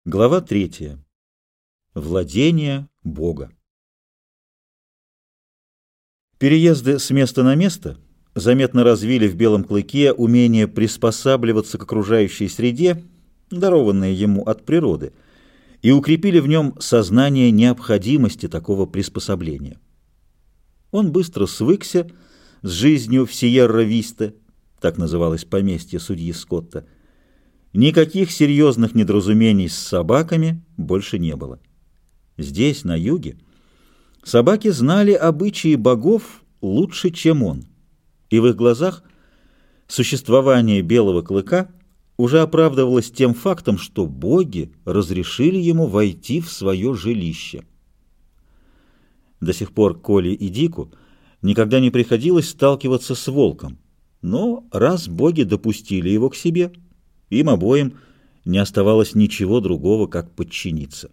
Глава 3. Владение Бога. Переезды с места на место заметно развили в Белом Клыке умение приспосабливаться к окружающей среде, дарованное ему от природы, и укрепили в нем сознание необходимости такого приспособления. Он быстро свыкся с жизнью в Сиерра-Висте, так называлось поместье судьи Скотта. Никаких серьезных недоразумений с собаками больше не было. Здесь, на юге, собаки знали обычаи богов лучше, чем он, и в их глазах существование Белого Клыка уже оправдывалось тем фактом, что боги разрешили ему войти в свое жилище. До сих пор Коле и Дику никогда не приходилось сталкиваться с волком, но раз боги допустили его к себе, им обоим не оставалось ничего другого, как подчиниться.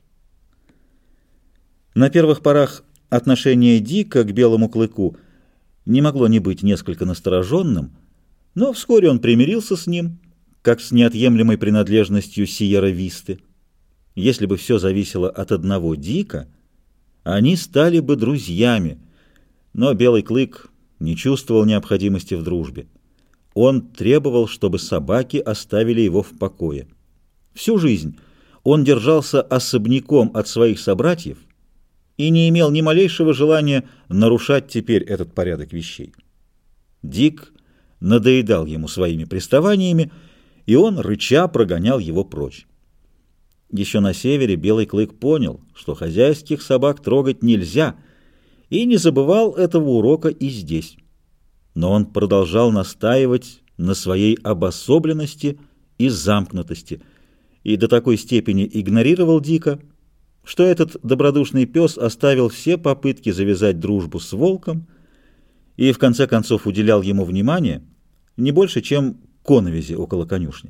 На первых порах отношение Дика к Белому Клыку не могло не быть несколько настороженным, но вскоре он примирился с ним, как с неотъемлемой принадлежностью Сиерра-Висты. Если бы все зависело от одного Дика, они стали бы друзьями, но Белый Клык не чувствовал необходимости в дружбе. Он требовал, чтобы собаки оставили его в покое. Всю жизнь он держался особняком от своих собратьев и не имел ни малейшего желания нарушать теперь этот порядок вещей. Дик надоедал ему своими приставаниями, и он, рыча, прогонял его прочь. Еще на севере Белый Клык понял, что хозяйских собак трогать нельзя, и не забывал этого урока и здесь. Но он продолжал настаивать на своей обособленности и замкнутости и до такой степени игнорировал Дика, что этот добродушный пес оставил все попытки завязать дружбу с волком и в конце концов уделял ему внимание не больше, чем коновизи около конюшни.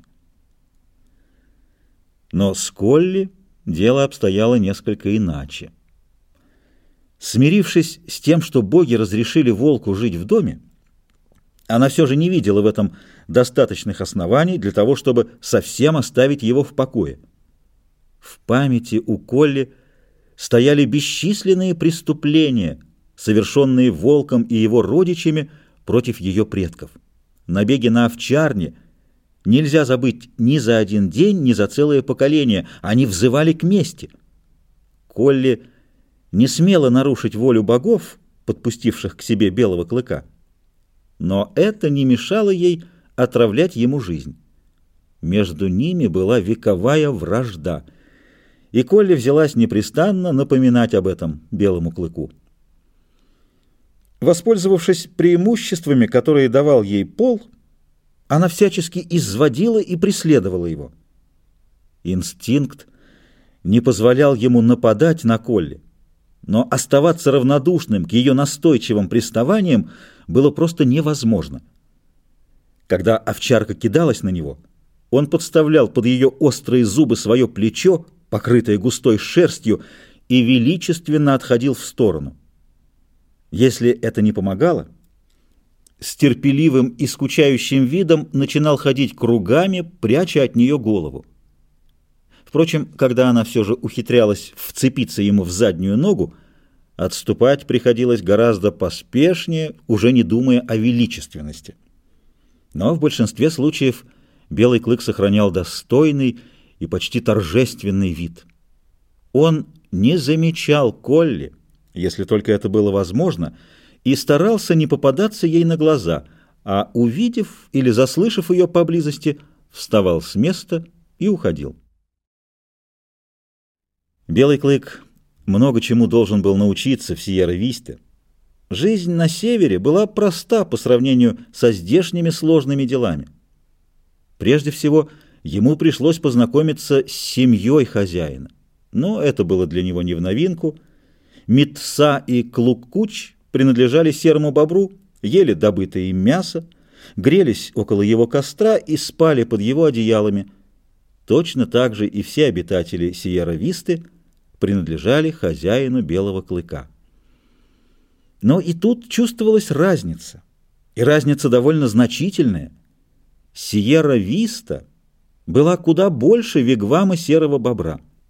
Но с Колли дело обстояло несколько иначе. Смирившись с тем, что боги разрешили волку жить в доме, она все же не видела в этом достаточных оснований для того, чтобы совсем оставить его в покое. В памяти у Колли стояли бесчисленные преступления, совершенные волком и его родичами против ее предков. Набеги на овчарни нельзя забыть ни за один день, ни за целое поколение. Они взывали к мести. Колли не смела нарушить волю богов, подпустивших к себе Белого Клыка. Но это не мешало ей отравлять ему жизнь. Между ними была вековая вражда, и Колли взялась непрестанно напоминать об этом Белому Клыку. Воспользовавшись преимуществами, которые давал ей пол, она всячески изводила и преследовала его. Инстинкт не позволял ему нападать на Колли, но оставаться равнодушным к ее настойчивым приставаниям было просто невозможно. Когда овчарка кидалась на него, он подставлял под ее острые зубы свое плечо, покрытое густой шерстью, и величественно отходил в сторону. Если это не помогало, с терпеливым и скучающим видом начинал ходить кругами, пряча от нее голову. Впрочем, когда она все же ухитрялась вцепиться ему в заднюю ногу, отступать приходилось гораздо поспешнее, уже не думая о величественности. Но в большинстве случаев Белый Клык сохранял достойный и почти торжественный вид. Он не замечал Колли, если только это было возможно, и старался не попадаться ей на глаза, а, увидев или заслышав ее поблизости, вставал с места и уходил. Белый Клык много чему должен был научиться в Сиерра-Висте. Жизнь на севере была проста по сравнению со здешними сложными делами. Прежде всего, ему пришлось познакомиться с семьей хозяина. Но это было для него не в новинку. Митса и Клук-Куч принадлежали серому бобру, ели добытое им мясо, грелись около его костра и спали под его одеялами. Точно так же и все обитатели Сиерра-Висты принадлежали хозяину Белого Клыка. Но и тут чувствовалась разница, и разница довольно значительная. Сиерра-Виста была куда больше вигвама серого бобра.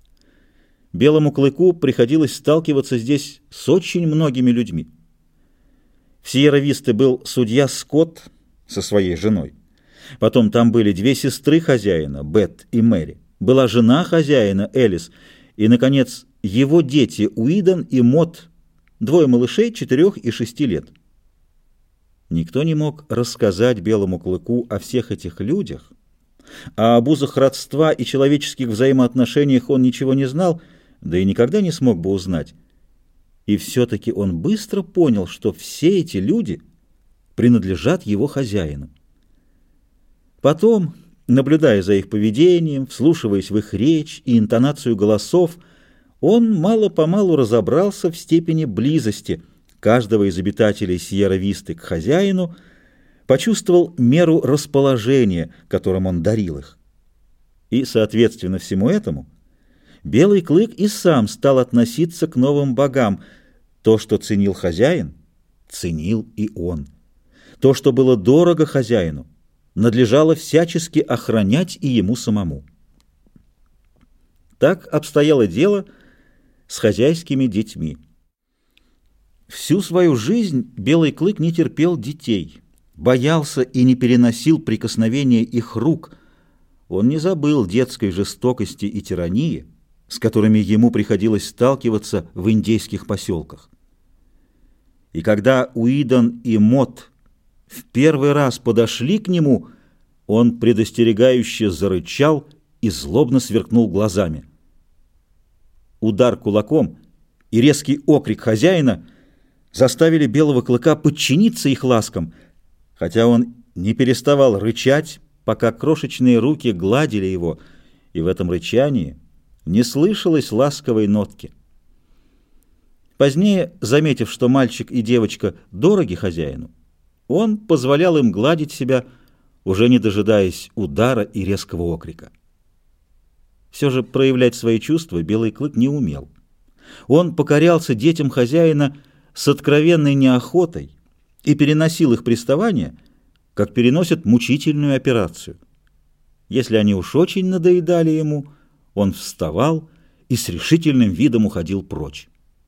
Белому клыку приходилось сталкиваться здесь с очень многими людьми. В Сьерра-Висте был судья Скотт со своей женой. Потом там были две сестры хозяина, Бет и Мэри. Была жена хозяина, Элис. И, наконец, его дети Уидон и Мот, двое малышей 4 и 6 лет. Никто не мог рассказать Белому клыку о всех этих людях, а об узах родства и человеческих взаимоотношениях он ничего не знал, да и никогда не смог бы узнать. И все-таки он быстро понял, что все эти люди принадлежат его хозяину. Потом, наблюдая за их поведением, вслушиваясь в их речь и интонацию голосов, он мало-помалу разобрался в степени близости каждого из обитателей Сьерра-Висты к хозяину, почувствовал меру расположения, которым он дарил их. И, соответственно всему этому, Белый клык и сам стал относиться к новым богам. То, что ценил хозяин, ценил и он. То, что было дорого хозяину, надлежало всячески охранять и ему самому. Так обстояло дело с хозяйскими детьми. Всю свою жизнь Белый клык не терпел детей, боялся и не переносил прикосновения их рук. Он не забыл детской жестокости и тирании, с которыми ему приходилось сталкиваться в индейских поселках. И когда Уидон и Мот в первый раз подошли к нему, он предостерегающе зарычал и злобно сверкнул глазами. Удар кулаком и резкий окрик хозяина заставили Белого клыка подчиниться их ласкам, хотя он не переставал рычать, пока крошечные руки гладили его, и в этом рычании не слышалось ласковой нотки. Позднее, заметив, что мальчик и девочка дороги хозяину, он позволял им гладить себя, уже не дожидаясь удара и резкого окрика. Все же проявлять свои чувства Белый клык не умел. Он покорялся детям хозяина с откровенной неохотой и переносил их приставания, как переносят мучительную операцию. Если они уж очень надоедали ему, он вставал и с решительным видом уходил прочь.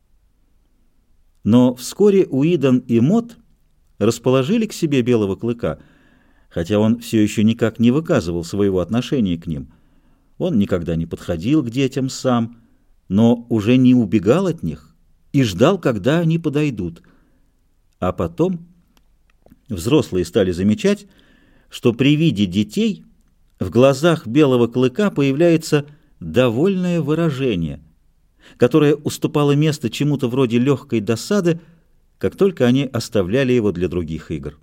Но вскоре Уидон и Мот расположили к себе Белого клыка, хотя он все еще никак не выказывал своего отношения к ним. Он никогда не подходил к детям сам, но уже не убегал от них и ждал, когда они подойдут. А потом взрослые стали замечать, что при виде детей в глазах Белого клыка появляется довольное выражение, которое уступало место чему-то вроде легкой досады, как только они оставляли его для других игр.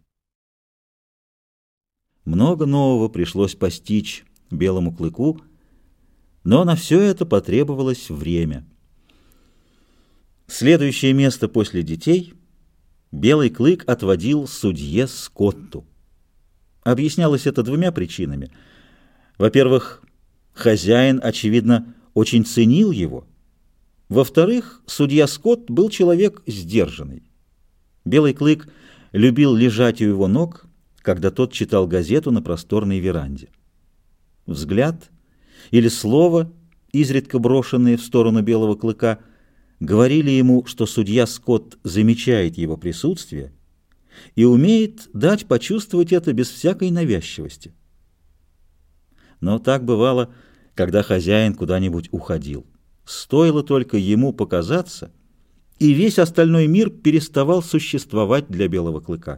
Много нового пришлось постичь Белому клыку, но на все это потребовалось время. Следующее место после детей Белый клык отводил судье Скотту. Объяснялось это двумя причинами. Во-первых, хозяин, очевидно, очень ценил его. Во-вторых, судья Скотт был человек сдержанный. Белый клык любил лежать у его ног, когда тот читал газету на просторной веранде. Взгляд или слово, изредка брошенные в сторону Белого клыка, говорили ему, что судья Скотт замечает его присутствие и умеет дать почувствовать это без всякой навязчивости. Но так бывало, когда хозяин куда-нибудь уходил. Стоило только ему показаться, и весь остальной мир переставал существовать для Белого клыка.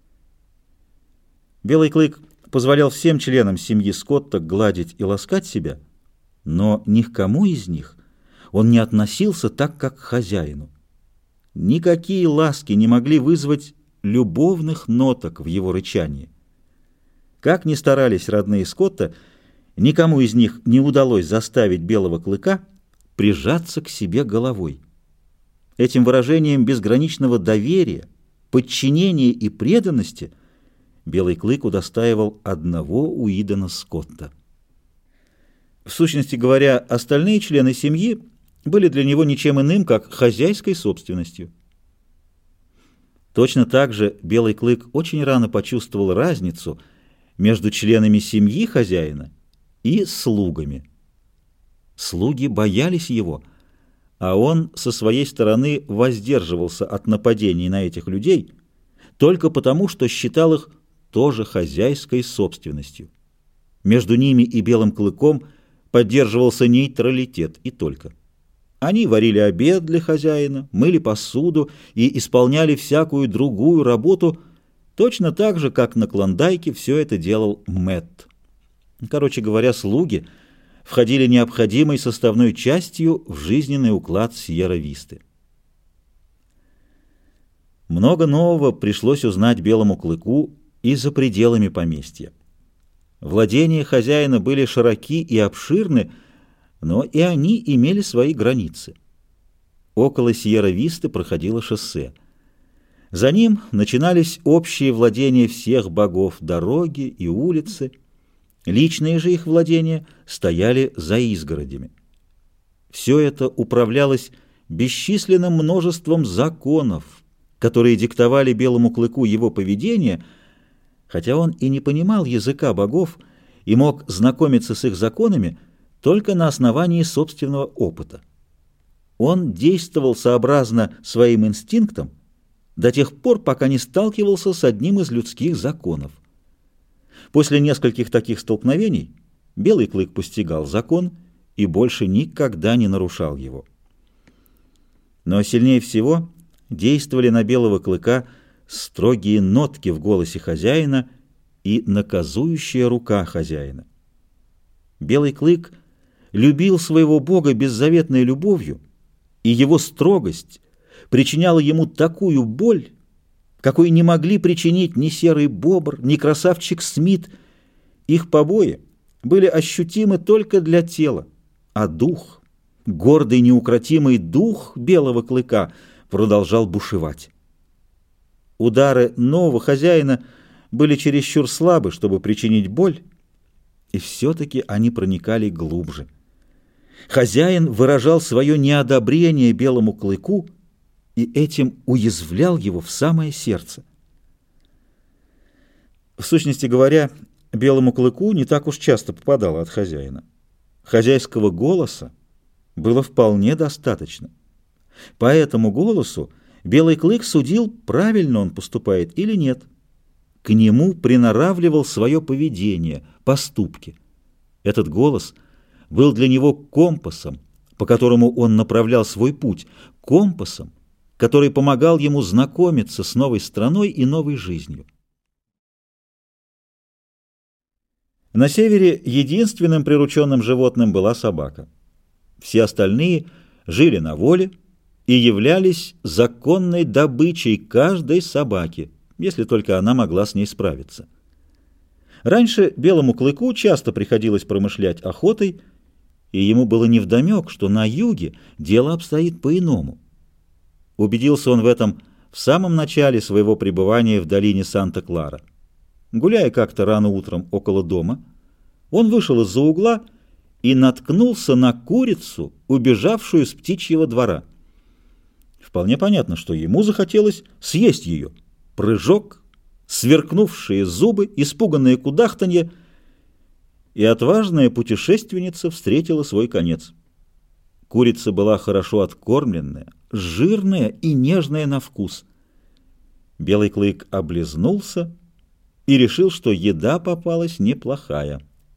Белый клык позволял всем членам семьи Скотта гладить и ласкать себя, но ни к кому из них он не относился так, как к хозяину. Никакие ласки не могли вызвать любовных ноток в его рычании. Как ни старались родные Скотта, никому из них не удалось заставить Белого клыка прижаться к себе головой. Этим выражением безграничного доверия, подчинения и преданности Белый клык удостаивал одного Уидона Скотта. В сущности говоря, остальные члены семьи были для него ничем иным, как хозяйской собственностью. Точно так же Белый клык очень рано почувствовал разницу между членами семьи хозяина и слугами. Слуги боялись его, а он со своей стороны воздерживался от нападений на этих людей только потому, что считал их тоже хозяйской собственностью. Между ними и Белым клыком поддерживался нейтралитет и только. Они варили обед для хозяина, мыли посуду и исполняли всякую другую работу точно так же, как на Клондайке все это делал Мэтт. Короче говоря, слуги входили необходимой составной частью в жизненный уклад Сьерра-Висты. Много нового пришлось узнать Белому клыку и за пределами поместья. Владения хозяина были широки и обширны, но и они имели свои границы. Около Сьерра-Висты проходило шоссе. За ним начинались общие владения всех богов, дороги и улицы. Личные же их владения стояли за изгородями. Все это управлялось бесчисленным множеством законов, которые диктовали Белому клыку его поведение, хотя он и не понимал языка богов и мог знакомиться с их законами только на основании собственного опыта. Он действовал сообразно своим инстинктам до тех пор, пока не сталкивался с одним из людских законов. После нескольких таких столкновений Белый клык постигал закон и больше никогда не нарушал его. Но сильнее всего действовали на Белого клыка строгие нотки в голосе хозяина и наказующая рука хозяина. Белый клык любил своего бога беззаветной любовью, и его строгость причиняла ему такую боль, какой не могли причинить ни серый бобр, ни красавчик Смит. Их побои были ощутимы только для тела, а дух, гордый неукротимый дух Белого клыка, продолжал бушевать. Удары нового хозяина были чересчур слабы, чтобы причинить боль, и все-таки они проникали глубже. Хозяин выражал свое неодобрение Белому клыку и этим уязвлял его в самое сердце. В сущности говоря, Белому клыку не так уж часто попадало от хозяина. Хозяйского голоса было вполне достаточно. По этому голосу Белый клык судил, правильно он поступает или нет. К нему приноравливал свое поведение, поступки. Этот голос был для него компасом, по которому он направлял свой путь, компасом, который помогал ему знакомиться с новой страной и новой жизнью. На севере единственным прирученным животным была собака. Все остальные жили на воле и являлись законной добычей каждой собаки, если только она могла с ней справиться. Раньше Белому клыку часто приходилось промышлять охотой, и ему было невдомек, что на юге дело обстоит по-иному. Убедился он в этом в самом начале своего пребывания в долине Санта-Клара. Гуляя как-то рано утром около дома, он вышел из-за угла и наткнулся на курицу, убежавшую с птичьего двора. Вполне понятно, что ему захотелось съесть ее. Прыжок, сверкнувшие зубы, испуганное кудахтанье, и отважная путешественница встретила свой конец. Курица была хорошо откормленная, жирная и нежная на вкус. Белый клык облизнулся и решил, что еда попалась неплохая.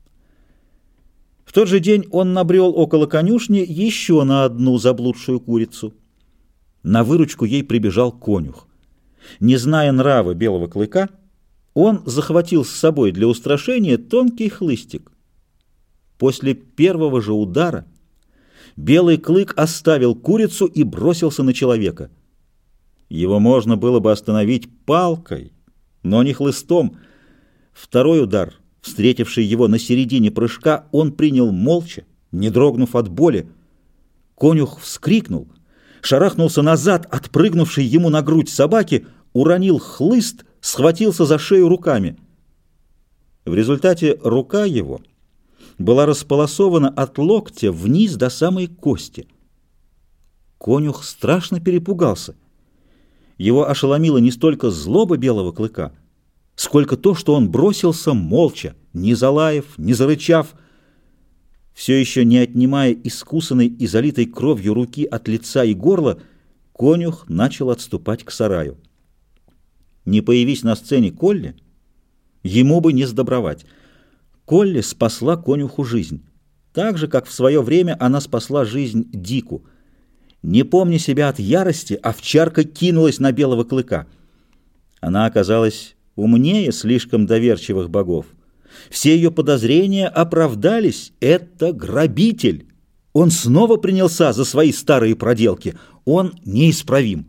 В тот же день он набрел около конюшни еще на одну заблудшую курицу. На выручку ей прибежал конюх. Не зная нрава Белого клыка, он захватил с собой для устрашения тонкий хлыстик. После первого же удара Белый клык оставил курицу и бросился на человека. Его можно было бы остановить палкой, но не хлыстом. Второй удар, встретивший его на середине прыжка, он принял молча, не дрогнув от боли. Конюх вскрикнул, шарахнулся назад, отпрыгнувший ему на грудь собаки, уронил хлыст, схватился за шею руками. В результате рука его была располосована от локтя вниз до самой кости. Конюх страшно перепугался. Его ошеломила не столько злоба Белого клыка, сколько то, что он бросился молча, не залаев, не зарычав. Все еще не отнимая искусанной и залитой кровью руки от лица и горла, конюх начал отступать к сараю. Не появись на сцене Колли, ему бы не сдобровать. Колли спасла конюху жизнь, так же, как в свое время она спасла жизнь Дику. Не помня себя от ярости, овчарка кинулась на белого клыка. Она оказалась умнее слишком доверчивых богов. Все ее подозрения оправдались. Это грабитель. Он снова принялся за свои старые проделки. Он неисправим.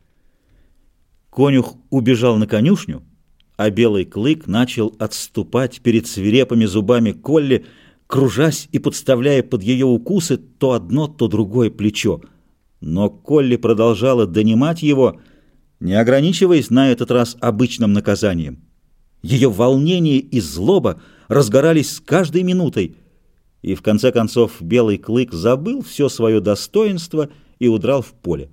Конюх убежал на конюшню, а белый клык начал отступать перед свирепыми зубами Колли, кружась и подставляя под ее укусы то одно, то другое плечо. Но Колли продолжала донимать его, не ограничиваясь на этот раз обычным наказанием. Ее волнение и злоба разгорались с каждой минутой, и в конце концов белый клык забыл все свое достоинство и удрал в поле.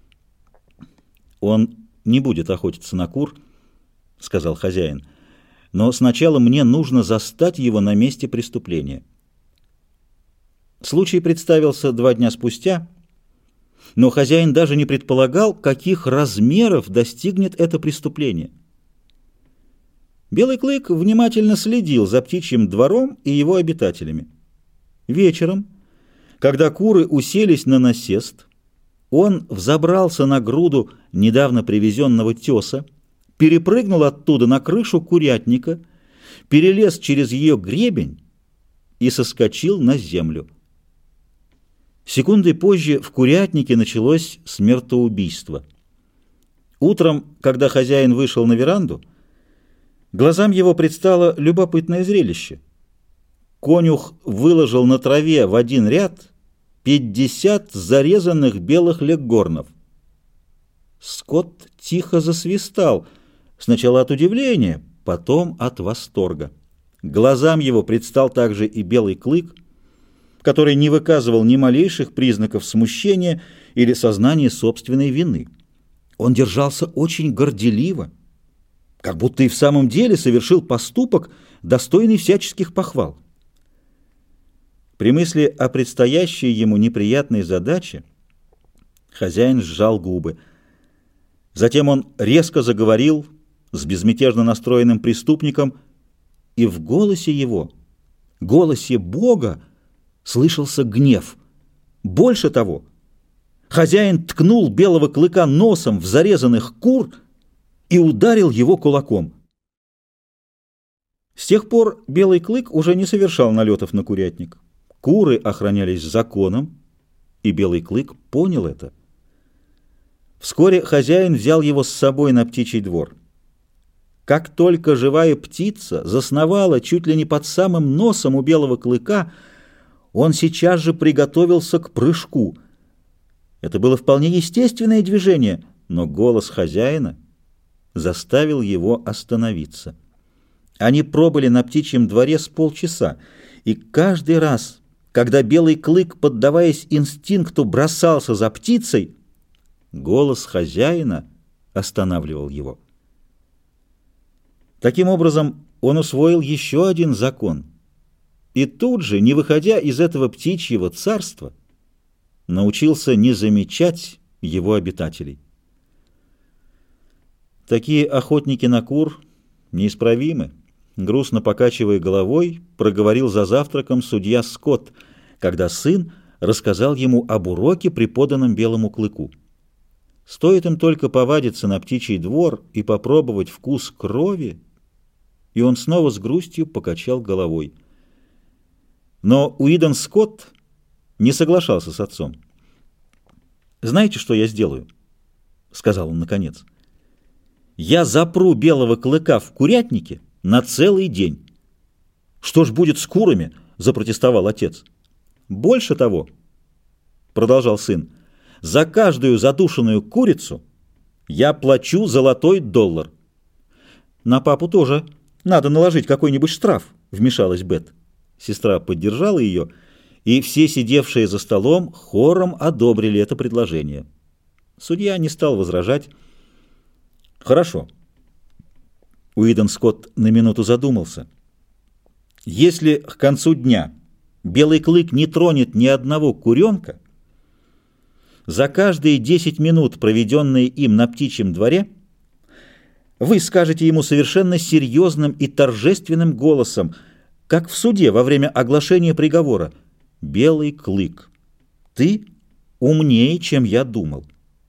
«Он не будет охотиться на кур», — сказал хозяин, — «но сначала мне нужно застать его на месте преступления». Случай представился 2 дня спустя, но хозяин даже не предполагал, каких размеров достигнет это преступление. Белый клык внимательно следил за птичьим двором и его обитателями. Вечером, когда куры уселись на насест, он взобрался на груду недавно привезенного теса, перепрыгнул оттуда на крышу курятника, перелез через ее гребень и соскочил на землю. Секундой позже в курятнике началось смертоубийство. Утром, когда хозяин вышел на веранду, глазам его предстало любопытное зрелище. Конюх выложил на траве в один ряд 50 зарезанных белых леггорнов. Скот тихо засвистал, сначала от удивления, потом от восторга. Глазам его предстал также и белый клык, который не выказывал ни малейших признаков смущения или сознания собственной вины. Он держался очень горделиво, как будто и в самом деле совершил поступок, достойный всяческих похвал. При мысли о предстоящей ему неприятной задаче хозяин сжал губы. Затем он резко заговорил с безмятежно настроенным преступником, и в голосе его, голосе Бога, слышался гнев. Больше того, хозяин ткнул белого клыка носом в зарезанных кур и ударил его кулаком. С тех пор белый клык уже не совершал налетов на курятник. Куры охранялись законом, и белый клык понял это. Вскоре хозяин взял его с собой на птичий двор. Как только живая птица засновала чуть ли не под самым носом у белого клыка, он сейчас же приготовился к прыжку. Это было вполне естественное движение, но голос хозяина заставил его остановиться. Они пробыли на птичьем дворе с полчаса, и каждый раз, когда белый клык, поддаваясь инстинкту, бросался за птицей, голос хозяина останавливал его. Таким образом, он усвоил еще один закон, и тут же, не выходя из этого птичьего царства, научился не замечать его обитателей. Такие охотники на кур неисправимы. Грустно покачивая головой, проговорил за завтраком судья Скотт, когда сын рассказал ему об уроке, преподанном белому клыку. Стоит им только повадиться на птичий двор и попробовать вкус крови, и он снова с грустью покачал головой. Но Уидон Скотт не соглашался с отцом. «Знаете, что я сделаю?» — сказал он наконец. «Я запру белого клыка в курятнике на целый день». «Что ж будет с курами?» — запротестовал отец. «Больше того», — продолжал сын, — «за каждую задушенную курицу я плачу $1. «На папу тоже надо наложить какой-нибудь штраф», — вмешалась Бет. Сестра поддержала ее, и все сидевшие за столом хором одобрили это предложение. Судья не стал возражать. «Хорошо». Уидон Скотт на минуту задумался. «Если к концу дня Белый клык не тронет ни одного куренка, за каждые 10 минут, проведенные им на птичьем дворе, вы скажете ему совершенно серьезным и торжественным голосом, как в суде во время оглашения приговора: «Белый клык, ты умнее, чем я думал».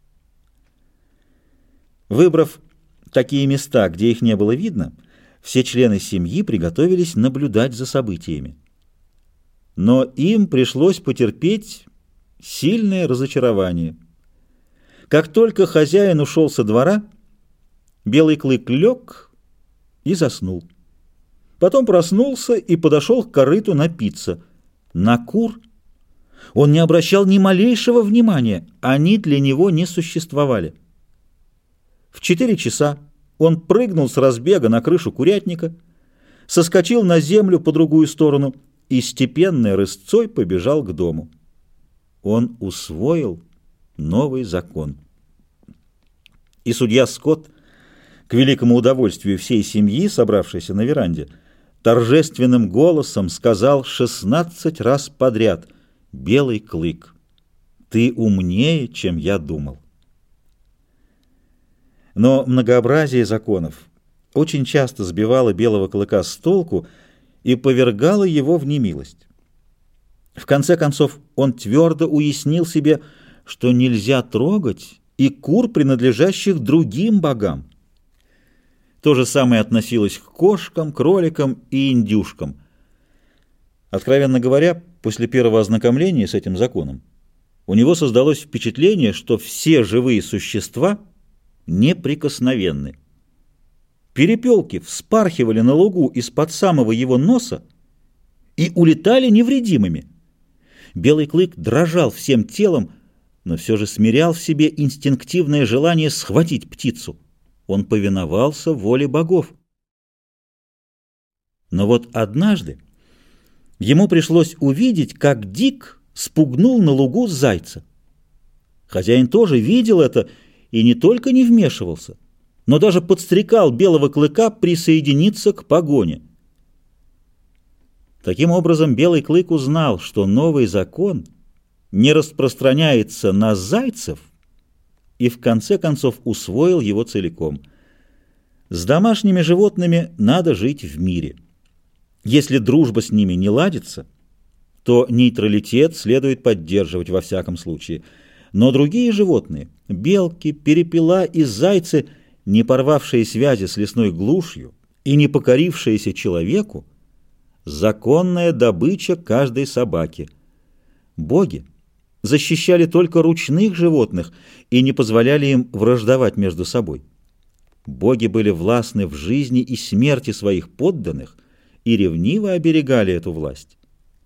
Выбрав такие места, где их не было видно, все члены семьи приготовились наблюдать за событиями. Но им пришлось потерпеть сильное разочарование. Как только хозяин ушел со двора, Белый клык лег и заснул. Потом проснулся и подошел к корыту напиться. На кур он не обращал ни малейшего внимания, они для него не существовали. В 4 часа он прыгнул с разбега на крышу курятника, соскочил на землю по другую сторону и степенной рысцой побежал к дому. Он усвоил новый закон. И судья Скотт, к великому удовольствию всей семьи, собравшейся на веранде, торжественным голосом сказал 16 раз подряд: «Белый клык, ты умнее, чем я думал». Но многообразие законов очень часто сбивало Белого клыка с толку и повергало его в немилость. В конце концов, он твердо уяснил себе, что нельзя трогать и кур, принадлежащих другим богам. То же самое относилось к кошкам, кроликам и индюшкам. Откровенно говоря, после первого ознакомления с этим законом у него создалось впечатление, что все живые существа неприкосновенны. Перепелки вспархивали на лугу из-под самого его носа и улетали невредимыми. Белый клык дрожал всем телом, но все же смирял в себе инстинктивное желание схватить птицу. Он повиновался воле богов. Но вот однажды ему пришлось увидеть, как Дик спугнул на лугу зайца. Хозяин тоже видел это и не только не вмешивался, но даже подстрекал Белого клыка присоединиться к погоне. Таким образом, Белый клык узнал, что новый закон не распространяется на зайцев, и в конце концов усвоил его целиком. С домашними животными надо жить в мире. Если дружба с ними не ладится, то нейтралитет следует поддерживать во всяком случае. Но другие животные – белки, перепела и зайцы, не порвавшие связи с лесной глушью и не покорившиеся человеку, законная добыча каждой собаки. Боги защищали только ручных животных и не позволяли им враждовать между собой. Боги были властны в жизни и смерти своих подданных и ревниво оберегали эту власть.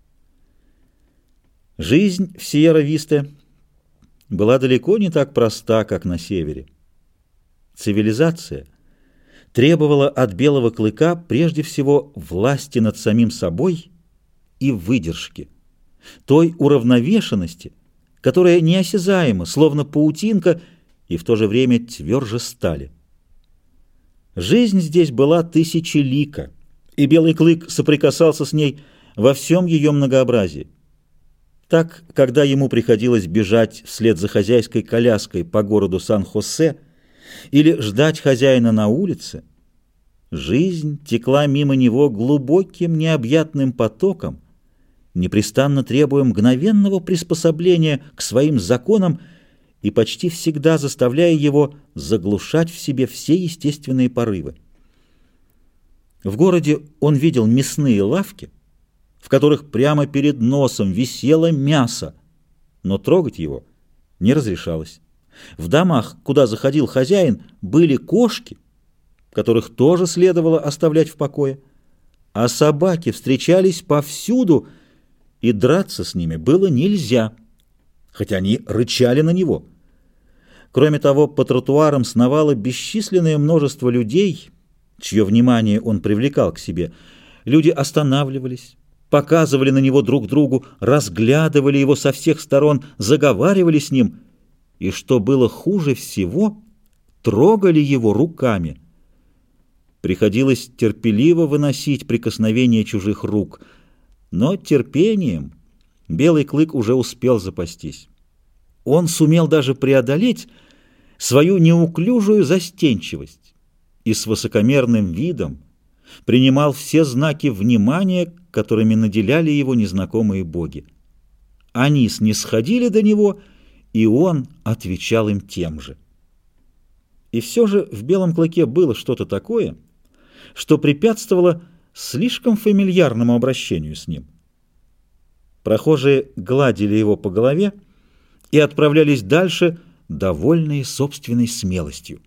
Жизнь в Сьерра-Висте была далеко не так проста, как на севере. Цивилизация требовала от Белого клыка прежде всего власти над самим собой и выдержки, той уравновешенности, которая неосязаема, словно паутинка, и в то же время тверже стали. Жизнь здесь была тысячелика, и Белый клык соприкасался с ней во всем ее многообразии. Так, когда ему приходилось бежать вслед за хозяйской коляской по городу Сан-Хосе или ждать хозяина на улице, жизнь текла мимо него глубоким необъятным потоком, непрестанно требуя мгновенного приспособления к своим законам и почти всегда заставляя его заглушать в себе все естественные порывы. В городе он видел мясные лавки, в которых прямо перед носом висело мясо, но трогать его не разрешалось. В домах, куда заходил хозяин, были кошки, которых тоже следовало оставлять в покое, а собаки встречались повсюду, и драться с ними было нельзя, хотя они рычали на него. Кроме того, по тротуарам сновало бесчисленное множество людей, чье внимание он привлекал к себе. Люди останавливались, показывали на него друг другу, разглядывали его со всех сторон, заговаривали с ним, и, что было хуже всего, трогали его руками. Приходилось терпеливо выносить прикосновение чужих рук. Но терпением Белый клык уже успел запастись. Он сумел даже преодолеть свою неуклюжую застенчивость и с высокомерным видом принимал все знаки внимания, которыми наделяли его незнакомые боги. Они снисходили до него, и он отвечал им тем же. И все же в Белом клыке было что-то такое, что препятствовало слишком фамильярному обращению с ним. Прохожие гладили его по голове и отправлялись дальше, довольные собственной смелостью.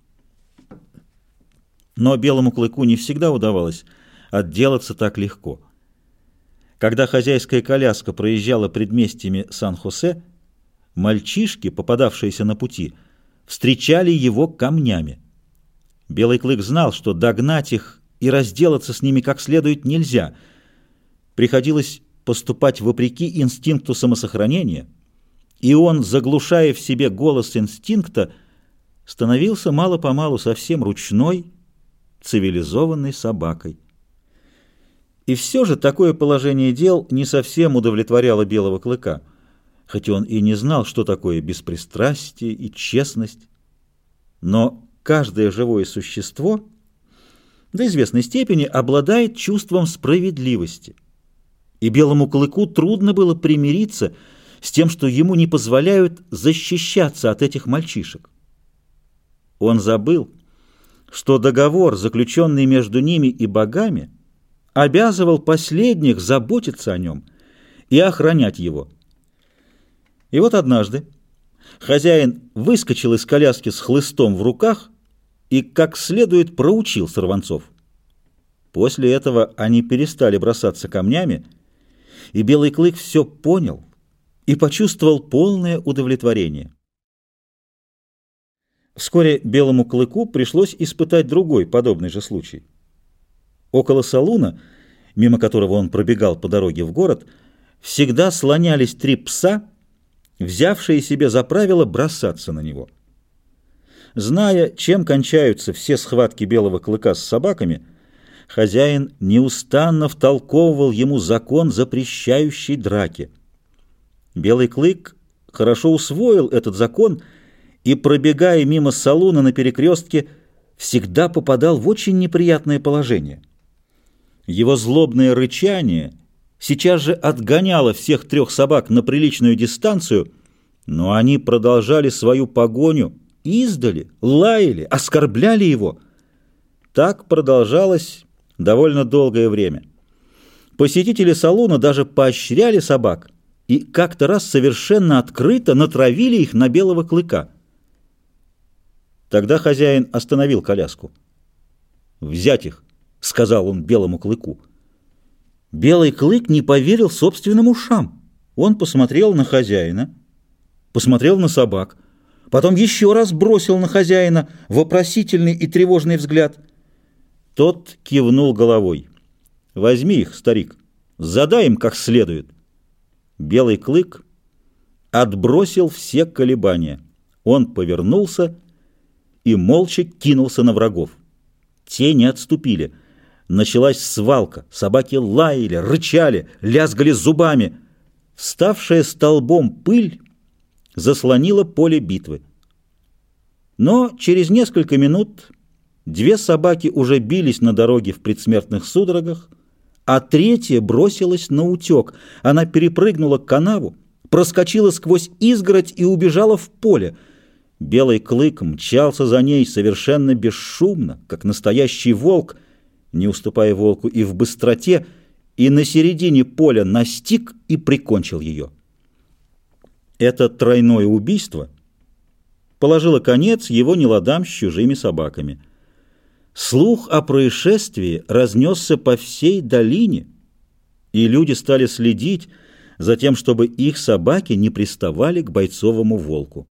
Но Белому клыку не всегда удавалось отделаться так легко. Когда хозяйская коляска проезжала предместьями Сан-Хосе, мальчишки, попадавшиеся на пути, встречали его камнями. Белый клык знал, что догнать их и разделаться с ними как следует нельзя. Приходилось поступать вопреки инстинкту самосохранения, и он, заглушая в себе голос инстинкта, становился мало-помалу совсем ручной, цивилизованной собакой. И все же такое положение дел не совсем удовлетворяло Белого клыка, хоть он и не знал, что такое беспристрастие и честность. Но каждое живое существо до известной степени обладает чувством справедливости, и Белому клыку трудно было примириться с тем, что ему не позволяют защищаться от этих мальчишек. Он забыл, что договор, заключенный между ними и богами, обязывал последних заботиться о нем и охранять его. И вот однажды хозяин выскочил из коляски с хлыстом в руках и как следует проучил сорванцов. После этого они перестали бросаться камнями, и Белый клык все понял и почувствовал полное удовлетворение. Вскоре Белому клыку пришлось испытать другой подобный же случай. Около салуна, мимо которого он пробегал по дороге в город, всегда слонялись 3 пса, взявшие себе за правило бросаться на него. Зная, чем кончаются все схватки Белого клыка с собаками, хозяин неустанно втолковывал ему закон, запрещающий драки. Белый клык хорошо усвоил этот закон и, пробегая мимо салуна на перекрестке, всегда попадал в очень неприятное положение. Его злобное рычание сейчас же отгоняло всех 3 собак на приличную дистанцию, но они продолжали свою погоню издали, лаяли, оскорбляли его. Так продолжалось довольно долгое время. Посетители салуна даже поощряли собак и как-то раз совершенно открыто натравили их на Белого клыка. Тогда хозяин остановил коляску. «Взять их!» — сказал он Белому клыку. Белый клык не поверил собственным ушам. Он посмотрел на хозяина, посмотрел на собак, потом еще раз бросил на хозяина вопросительный и тревожный взгляд. Тот кивнул головой. «Возьми их, старик, задай им как следует». Белый клык отбросил все колебания. Он повернулся и молча кинулся на врагов. Те не отступили. Началась свалка. Собаки лаяли, рычали, лязгали зубами. Вставшая столбом пыль заслонила поле битвы. Но через несколько минут 2 собаки уже бились на дороге в предсмертных судорогах, а 3-я бросилась на утек. Она перепрыгнула канаву, проскочила сквозь изгородь и убежала в поле. Белый клык мчался за ней совершенно бесшумно, как настоящий волк, не уступая волку и в быстроте, и на середине поля настиг и прикончил ее. Это тройное убийство положило конец его неладам с чужими собаками. Слух о происшествии разнесся по всей долине, и люди стали следить за тем, чтобы их собаки не приставали к бойцовому волку.